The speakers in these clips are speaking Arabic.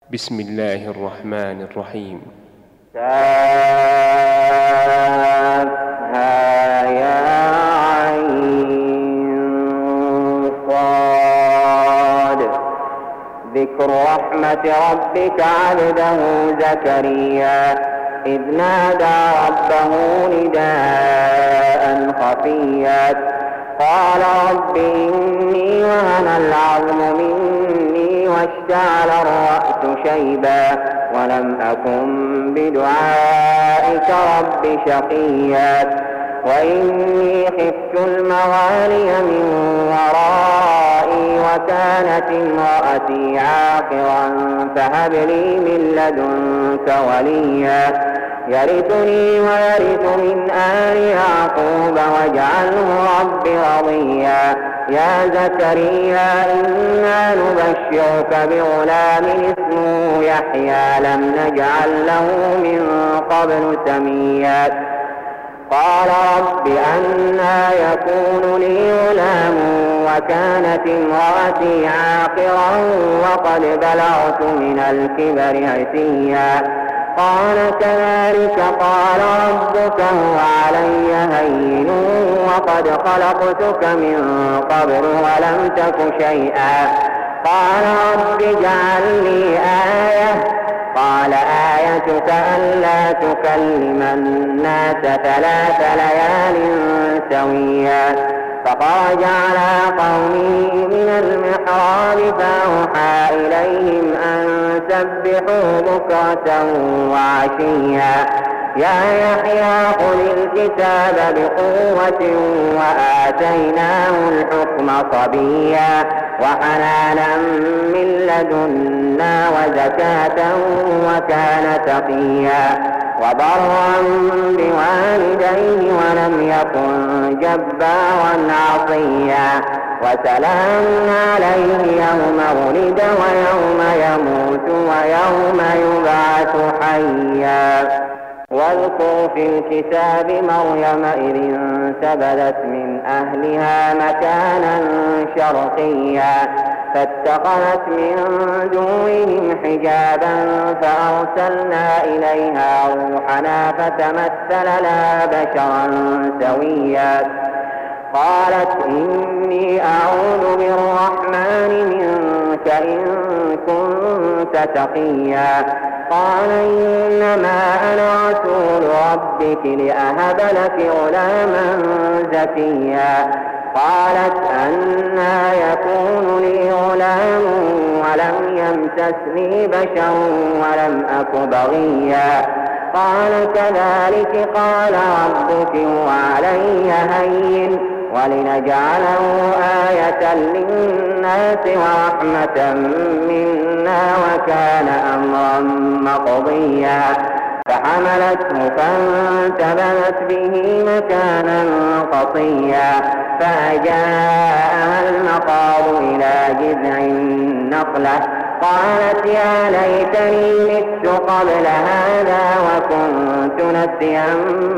بسم الله الرحمن الرحيم. كافها يا عين صاد. ذكر رحمة ربك عبده زكريا إذ نادى ربه نداء خفيا قال رب إني وهن العظم مني واشتعل الرأس شيبا ولم أكن بدعائك رب شقيا وإني خفت الموالي من ورائي وكانت امرأتي عاقرا فهب لي من لدنك وليا يرثني ويرث من آل يعقوب واجعله رب رضيا يا زكريا إنا نبشرك بغلام اسمه يحيى لم نجعل له من قبل سميا قال رب أنى يكون لي غلام وكانت امرأتي عاقرا وقد بلغت من الكبر عتيا قال كذلك قال ربك هو علي هين وقد خلقتك من قبل ولم تك شيئا قال رب اجعل لي آية قال آيتك ألا تكلم الناس 3 ليال سويا فخرج على قومه من المحراب فأوحى إليهم أن سبحوا بكرة وعشيا يا يحيى خذ الكتاب بقوة وآتيناه الحكم صبيا وحنانا من لدنا وزكاة وكان تقيا وبرا بوالديه ولم يكن جبارا عصيا وسلام عليه يوم ولد ويوم يموت ويوم يبعث حيا واذكر في الكتاب مريم إذ انتبذت من أهلها مكانا شرقيا فاتخذت من دونهم حجابا فأرسلنا إليها روحنا فتمثل لها بشرا سويا قالت إني أعوذ بالرحمن منك إن كنت تقيا قال إنما أنا رسول ربك لأهب لك غلاما زكيا قالت أنى يكون لي غلام ولم يمسسني بشر ولم أك بغيا قال كذلك قال ربك وعلي هين ولنجعله آية للناس ورحمة منا وكان أمرا مقضيا فحملته فانتبذت به مكانا قصيا فأجاءها المخاض إلى جذع النخلة قالت يا ليتني مت قبل هذا وكنت نسيا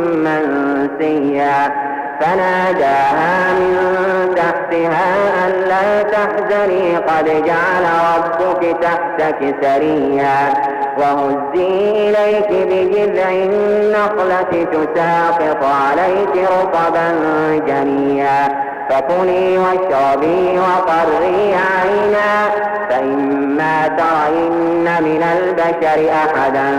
منسيا فناداها من تحتها ألا تحزني قد جعل ربك تحتك سريا وهزي إليك بجذع النخلة تساقط عليك رطبا جنيا فكلي واشربي وقري عينا فإما ترين من البشر أحدا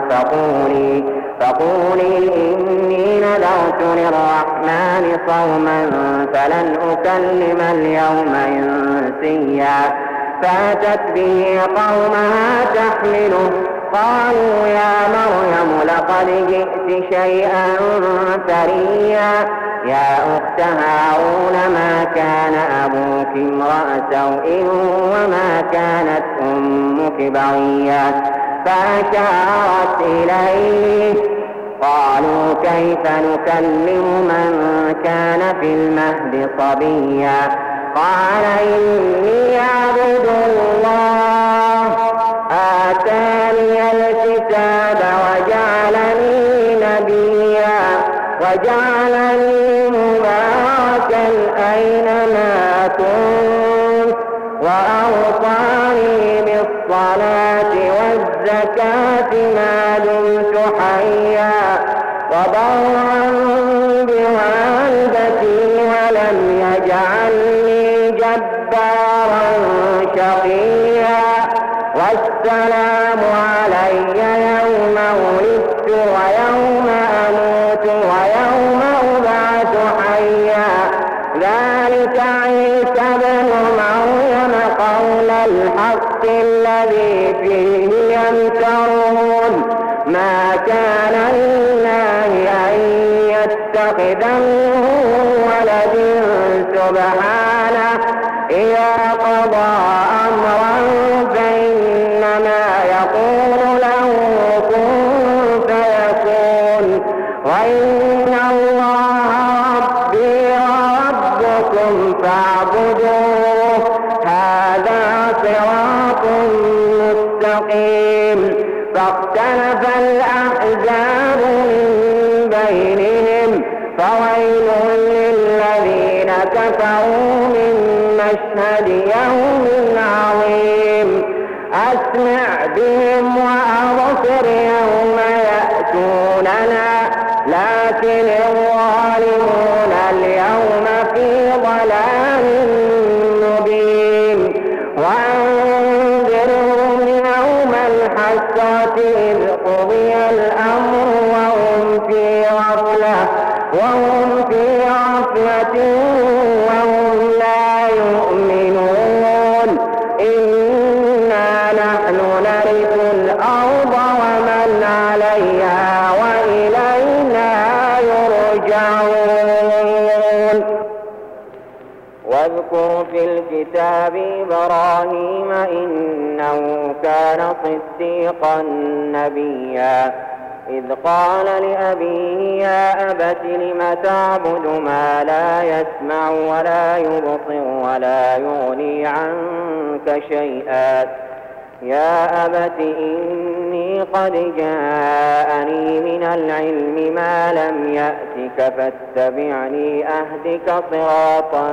فقولي إني نذرت للرحمن صوما فلن أكلم اليوم إنسيا فأتت به قومها تحمله قالوا يا مريم لقد جئت شيئا فريا يا أخت هارون ما كان أبوك امرأ سوء وما كانت أمك بغيا فأشارت إليه قالوا كيف نكلم من كان في المهد صبيا قال إني عبد الله آتاني الكتاب وجعلني نبيا وجعلني مباركا أينما كنت وأوصاني بالصلاة والزكاة ما دمت حيا وبرا بوالدتي ولم يجعلني جبارا شقيا والسلام علي يوم ولدت ويوم أموت ويوم أبعث حيا ذلك عيسى بن مريم قول الحق الذي فيه يمترون ما كان لله أن يتخذ من ولد سبحانه إذا قضى أمرا فإنما يقول له كن فيكون وإن الله ربي وربكم فاعبدوه هذا صراط مستقيم فاختلف الأحزاب من بينهم فويل للذين كفروا من مشهد يوم عظيم أسمع بهم وأبصر يوم يأتوننا لكن الظالمون اليوم في ضلال مبين وأنذرهم يوم الحسرة إذ قضي الأمر وهم في غفلة وهم لا يؤمنون إنا نحن نرث الأرض ومن عليها وإلينا يرجعون واذكر في الكتاب إبراهيم إنه كان صديقا نبيا إذ قال لأبيه يا أبت لم تعبد ما لا يسمع ولا يبصر ولا يغني عنك شيئا يا أبت إني قد جاءني من العلم ما لم يأتك فاتبعني أهدك صراطا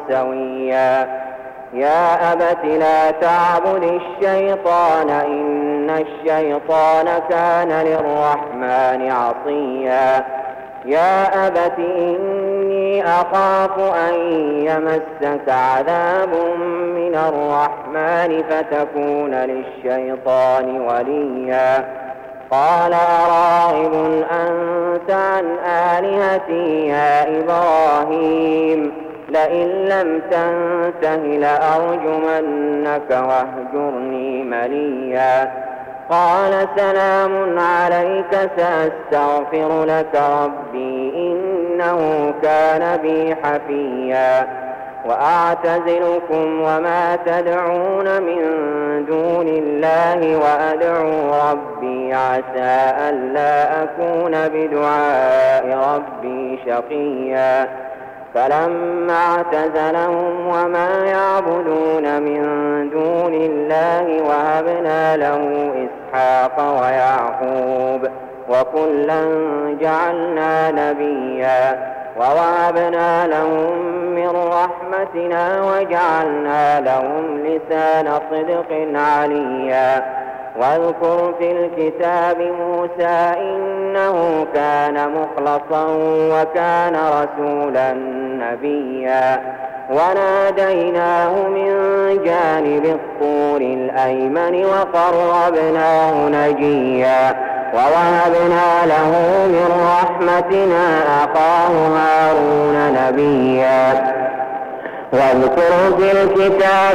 سويا يا أبت لا تعبد الشيطان إن الشيطان كان للرحمن عصيا يا أبت إني أخاف أن يمسك عذاب من الرحمن فتكون للشيطان وليا قال أراغب أنت عن آلهتي يا إبراهيم لئن لم تنته لأرجمنك واهجرني مليا قال سلام عليك سأستغفر لك ربي إنه كان بي حفيا وأعتزلكم وما تدعون من دون الله وأدعو ربي عسى ألا أكون بدعاء ربي شقيا فلما اعتزلهم وما يعبدون من دون الله وهبنا له إسحاق ويعقوب وكلا جعلنا نبيا ووهبنا لهم من رحمتنا وجعلنا لهم لسان صدق عليا واذكر في الكتاب موسى إنه كان مخلصا وكان رسولا نبيا وناديناه من جانب الطور الأيمن وقربناه نجيا ووهبنا له من رحمتنا أخاه هارون نبيا واذكر في الكتاب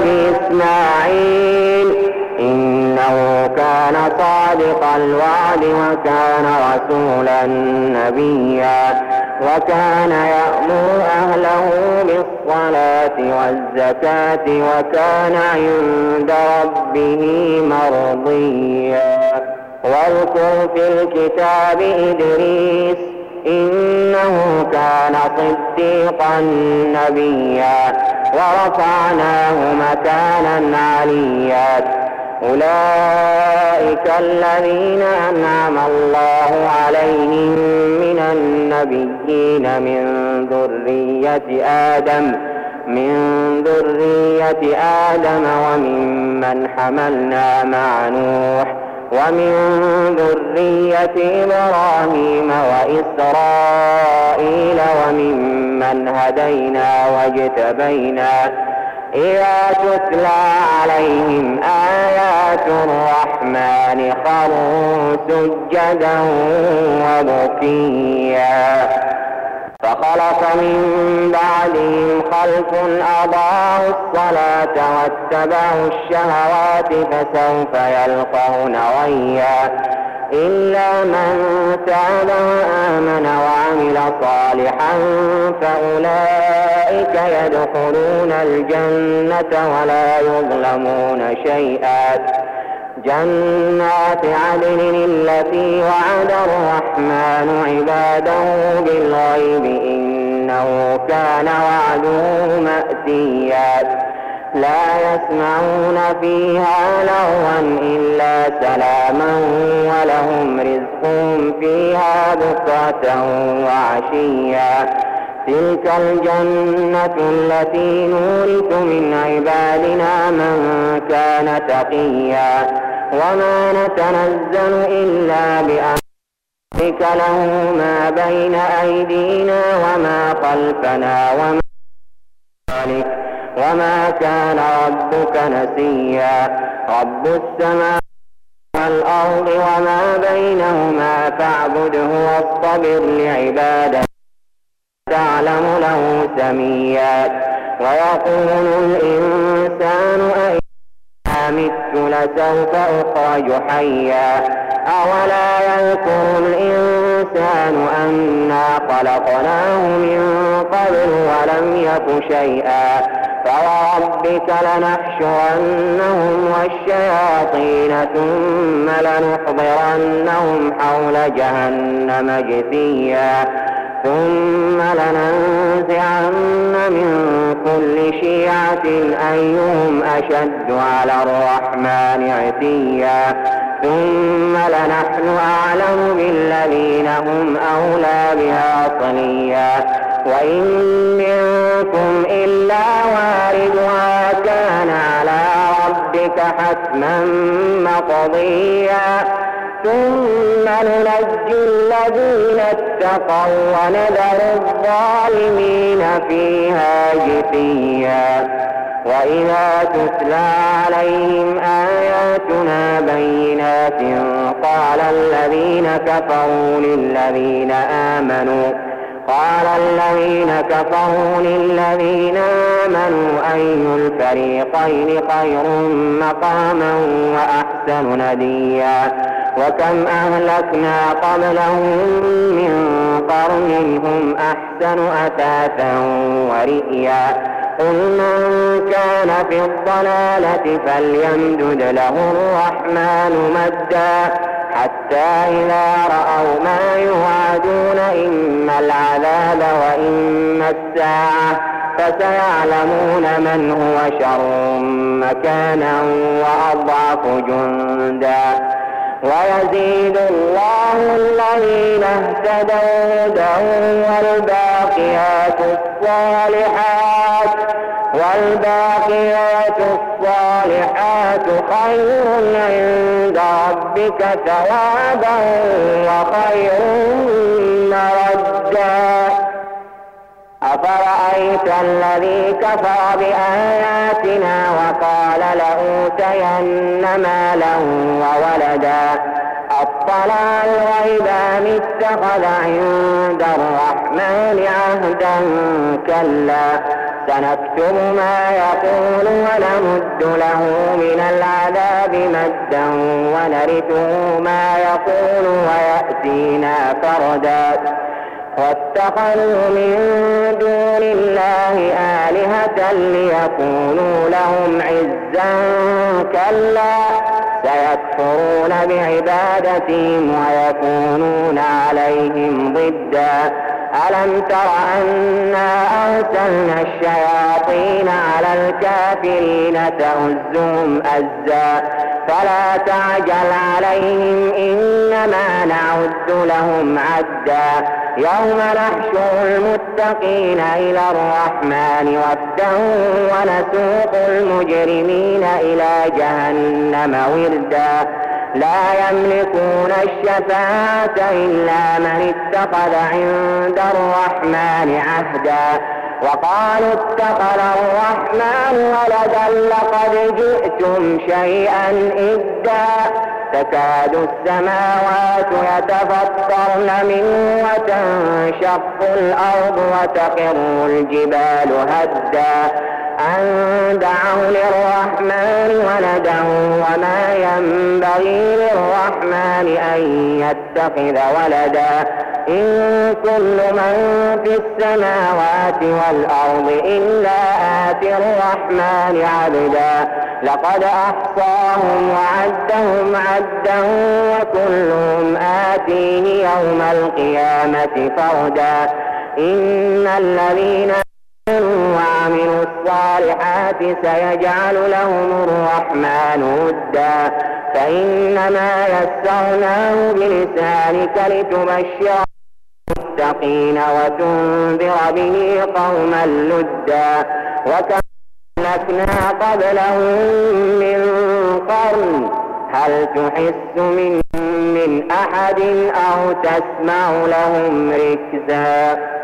إسماعيل إنه كان صادق الوعد وكان رسولا نبيا وكان يأمر أهله بالصلاة والزكاة وكان عند ربه مرضيا واذكر في الكتاب إدريس إنه كان صديقا نبيا ورفعناه مكانا عليا أولئك الذين أنعم الله عليهم من النبيين من ذرية آدم وممن حملنا مع نوح ومن ذرية إبراهيم وإسرائيل وممن هدينا واجتبينا إذا تتلى عليهم آيات الرحمن خروا سجدا وبكيا فخلف من بعدهم خلف أضاعوا الصلاة واتبعوا الشهوات فسوف يلقون غيا إلا من تاب وآمن وعمل صالحا فأولئك يدخلون الجنة ولا يظلمون شيئا جنات عدن التي وعد الرحمن عباده بالغيب إنه كان وعده مأتيا لا يسمعون فيها لغوا إلا سلاما ولهم رزقهم فيها بكرة وعشيا تلك الجنة التي نورث من عبادنا من كان تقيا وما نتنزل إلا بأمرك له ما بين أيدينا وما خلفنا وما كان ربك نسيا رب السماوات والأرض وما بينهما فاعبده واصطبر لعبادته تعلم له سميا ويقول الإنسان أئذا مت لسوف أخرج حيا أولا يذكر الإنسان أنا خلقناه من قبل ولم يك شيئا فوربك لنحشرنهم والشياطين ثم لنحضرنهم حول جهنم جثيا ثم لننزعن من كل شيعة أيهم أشد على الرحمن عتيا ثم لنحن أعلم بالذين هم أولى بها صليا وإن منكم إلا واردها كان على ربك حتما مقضيا ثم ننجي الذين اتقوا ونذر الظالمين فيها جثيا وإذا تتلى عليهم آياتنا بينات قال الذين كفروا للذين آمنوا أي الفريقين خير مقاما وأحسن نديا وكم أهلكنا قبلهم من قرن هم أحسن أثاثا ورئيا قل من كان في الضلالة فليمدد له الرحمن مدا حتى إذا رأوا ما يوعدون إما العذاب وإما الساعة فسيعلمون من هو شر مكانا وأضعف جندا ويزيد الله الذين اهتدوا هدى والباقيات الصالحات خير عند ربك ثوابا وخير مردا أفرأيت الذي كفر بآياتنا وقال لأوتين مالا وولدا أطلع الغيب أم اتخذ عند الرحمن عهدا كلا سنكتب ما يقول ونمد له من العذاب مدا ونرثه ما يقول ويأتينا فردا واتخذوا من دون الله آلهة ليكونوا لهم عزا كلا سيكفرون بعبادتهم ويكونون عليهم ضدا ألم تر أنا أرسلنا الشياطين على الكافرين تؤزهم أزا فلا تعجل عليهم إنما نعد لهم عدا يوم نحشر المتقين إلى الرحمن وفدا ونسوق المجرمين إلى جهنم وردا لا يملكون الشفاعة إلا من اتخذ عند الرحمن عهدا وقالوا اتخذ الرحمن ولدا لقد جئتم شيئا إدا تكاد السماوات يتفطرن منه وتنشق الأرض وتخر الجبال هدا أن دعوا للرحمن ولدا وما ينبغي للرحمن أن يتخذ ولدا إن كل من في السماوات والأرض إلا آتي الرحمن عبدا لقد أحصاهم وعدهم عدا وكلهم آتيه يوم القيامة فردا إن الذين وعملوا الصالحات سيجعل لهم الرحمن ودا فإنما يسرناه بلسانك لتبشر المتقين وتنذر به قوما لدا وكم أهلكنا قبلهم من قرن هل تحس من أحد أو تسمع لهم ركزا.